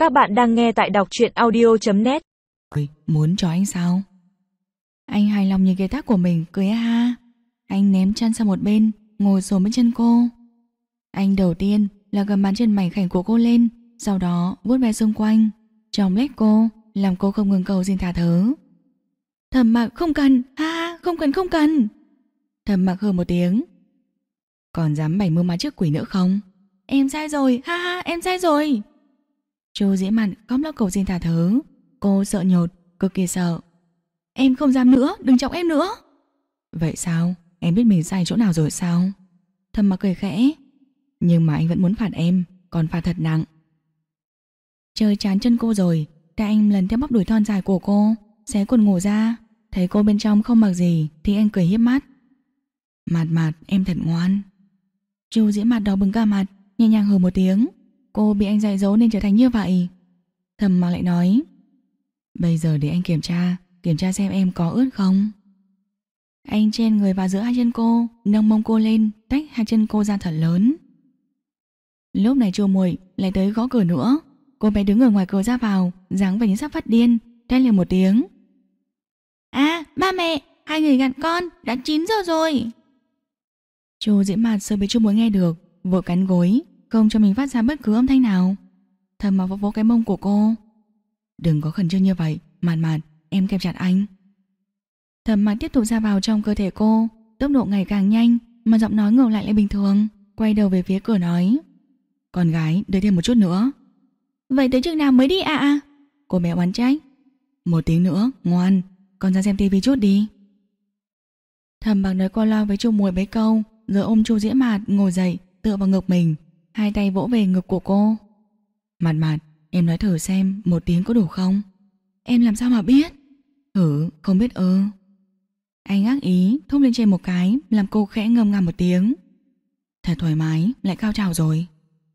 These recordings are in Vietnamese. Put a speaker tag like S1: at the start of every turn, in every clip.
S1: Các bạn đang nghe tại đọc truyện audio.net.
S2: Muốn cho anh sao? Anh hài lòng nhìn cái tác của mình, cười ha. Anh ném chăn sang một bên, ngồi xổm bên chân cô. Anh đầu tiên là gầm bàn chân mảnh khảnh của cô lên, sau đó vuốt ve xung quanh, chòng lét cô, làm cô không ngừng cầu xin tha thứ. Thầm Mặc không cần, ha, không cần. Thầm Mặc hừ một tiếng. Còn dám bày mưu ma trước quỷ nữa không? Em sai rồi, ha ha, em sai rồi. Chu Dĩ Mạn khóc lóc cầu xin tha thứ. Cô sợ nhột, cực kỳ sợ. Em không dám nữa, đừng chọc em nữa. Vậy sao? Em biết mình sai chỗ nào rồi sao? Thầm Mặc cười khẽ. Nhưng mà anh vẫn muốn phạt em, còn phạt thật nặng. Chơi chán chân cô rồi, tay anh lần theo bắp đùi thon dài của cô, xé quần ngủ ra. Thấy cô bên trong không mặc gì thì anh cười hiếp mắt. Mạt Mạt, em thật ngoan. Chu Dĩ Mạt đỏ bừng cả mặt, nhẹ nhàng hừ một tiếng. Cô bị anh dạy dỗ nên trở thành như vậy. Thầm Mặc lại nói. Bây giờ để anh kiểm tra xem em có ướt không. Anh chen người vào giữa hai chân cô, nâng mông cô lên, tách hai chân cô ra thật lớn. Lúc này Chu Muội lại tới gõ cửa nữa. Cô bé đứng ở ngoài cửa ra vào, dáng vẻ như sắp phát điên, thét lên một tiếng. À, ba mẹ, hai người gạt con, đã 9 giờ rồi. Chu Dĩ Mạt sợ bị Chu Muội nghe được, vội cắn gối, không cho mình phát ra bất cứ âm thanh nào. Thầm Mặc vỗ vỗ cái mông của cô. Đừng có khẩn trương như vậy, Mạt Mạt, em kẹp chặt anh. Thầm Mặc tiếp tục ra vào trong cơ thể cô, tốc độ ngày càng nhanh, mà giọng nói ngược lại bình thường. Quay đầu về phía cửa nói. Con gái, đợi thêm một chút nữa. Vậy tới chừng nào mới đi ạ? Cô bé oán trách. 1 tiếng nữa, ngoan, con ra xem tivi chút đi. Thầm Mặc nói qua loa với Chu Muội mấy câu, rồi ôm Chu Dĩ Mạt ngồi dậy, tựa vào ngực mình, hai tay vỗ về ngực của cô. Mạt Mạt, em nói thử xem 1 tiếng có đủ không? Em làm sao mà biết? Không biết ư? Anh ác ý thúc lên trên một cái, làm cô khẽ ngâm nga một tiếng. Thật thoải mái, lại cao trào rồi.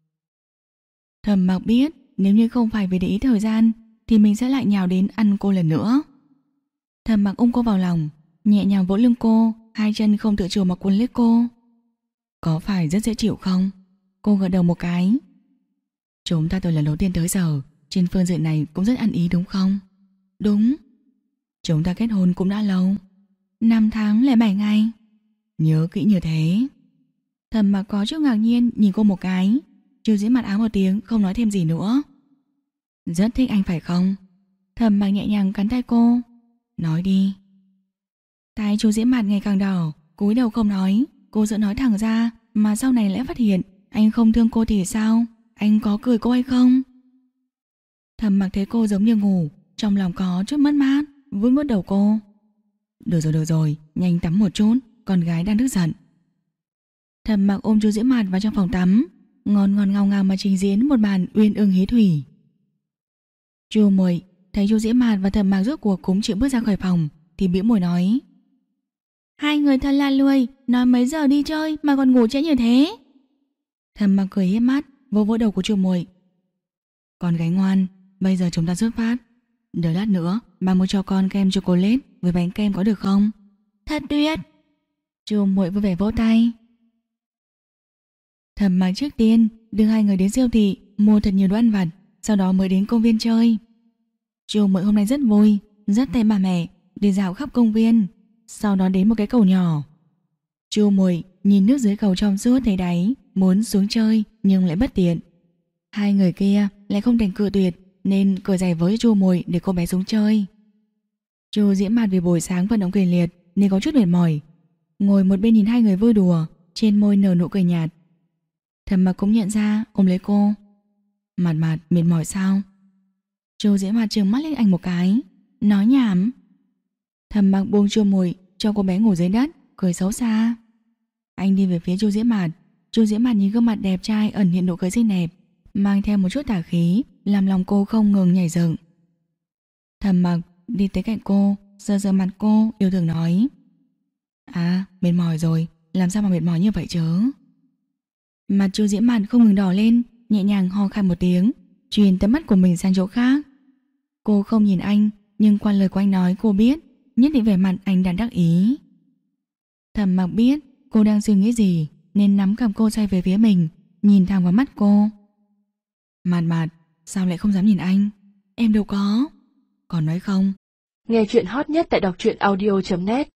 S2: Thầm Mặc biết nếu như không phải vì để ý thời gian thì mình sẽ lại nhào đến ăn cô lần nữa. Thầm Mặc ôm cô vào lòng, nhẹ nhàng vỗ lưng cô, hai chân không tự chủ mà cuốn lấy cô. Có phải rất dễ chịu không? Cô gật đầu một cái. Chúng ta từ lần đầu tiên tới giờ, trên phương diện này cũng rất ăn ý đúng không? Đúng. Chúng ta kết hôn cũng đã lâu, 5 tháng lẻ 7 ngày. Nhớ kỹ như thế. Thầm Mặc có chút ngạc nhiên nhìn cô một cái. Chu Dĩ Mạt áo một tiếng, không nói thêm gì nữa. Rất thích anh phải không? Thầm Mặc nhẹ nhàng cắn tay cô. Nói đi. Tay Chu Dĩ Mạt ngày càng đỏ, cúi đầu không nói. Cô sợ nói thẳng ra, mà sau này lại phát hiện anh không thương cô thì sao? Anh có cười cô hay không? Thầm Mặc thấy cô giống như ngủ, trong lòng có chút mất mát, vuốt vuốt đầu cô. Được rồi, nhanh tắm một chút, con gái đang tức giận. Thầm Mặc ôm Chu Dĩ Mạt vào trong phòng tắm, ngon ngào ngào mà trình diễn một màn uyên ương hí thủy. Chu Muội thấy Chu Dĩ Mạt và Thầm Mặc rốt cuộc cũng chịu bước ra khỏi phòng thì bĩu môi nói. Hai người thật là lười, nói mấy giờ đi chơi mà còn ngủ trễ như thế. Thầm Mặc cười hiếp mắt, vỗ vỗ đầu của Chu Muội. Con gái ngoan, bây giờ chúng ta xuất phát. Đợi lát nữa bà mua cho con kem chocolate với bánh kem có được không? Thật tuyệt. Chu Muội vui vẻ vỗ tay. Thầm Mặc trước tiên đưa hai người đến siêu thị mua thật nhiều đồ ăn vặt, sau đó mới đến công viên chơi. Chu Muội hôm nay rất vui, dắt tay bà mẹ đi dạo khắp công viên, sau đó đến một cái cầu nhỏ. Chu Muội nhìn nước dưới cầu trong suốt thấy đáy, muốn xuống chơi nhưng lại bất tiện. Hai người kia lại không thành cự tuyệt nên cởi giày với Chu Muội để cô bé xuống chơi. Chu Dĩ Mạt vì buổi sáng vận động kịch liệt nên có chút mệt mỏi, ngồi một bên nhìn hai người vui đùa, trên môi nở nụ cười nhạt. Thầm Mặc cũng nhận ra, ôm lấy cô. Mạt Mạt, mệt mỏi sao? Chu Dĩ Mạt trừng mắt lên anh một cái, nói nhảm. Thầm Mặc buông Chu Muội cho cô bé ngủ dưới đất, cười xấu xa. Anh đi về phía Chu Dĩ Mạt. Chu Dĩ Mạt nhìn gương mặt đẹp trai ẩn hiện nụ cười xinh đẹp, mang theo một chút tà khí, làm lòng cô không ngừng nhảy dựng. Thầm Mặc đi tới cạnh cô, sờ mặt cô, yêu thương nói. À, mệt mỏi rồi, làm sao mà mệt mỏi như vậy chứ? Mặt Chu Dĩ Mạt không ngừng đỏ lên, nhẹ nhàng ho khan một tiếng, truyền tầm mắt của mình sang chỗ khác. Cô không nhìn anh, nhưng qua lời của anh nói cô biết nhất định vẻ mặt anh đang đắc ý. Thầm Mặc biết cô đang suy nghĩ gì nên nắm cầm cô xoay về phía mình, nhìn thẳng vào mắt cô. Mạt Mạt, sao lại không dám nhìn anh? Em đâu có. Còn nói không?
S3: Nghe chuyện hot nhất tại đọc truyện audio.net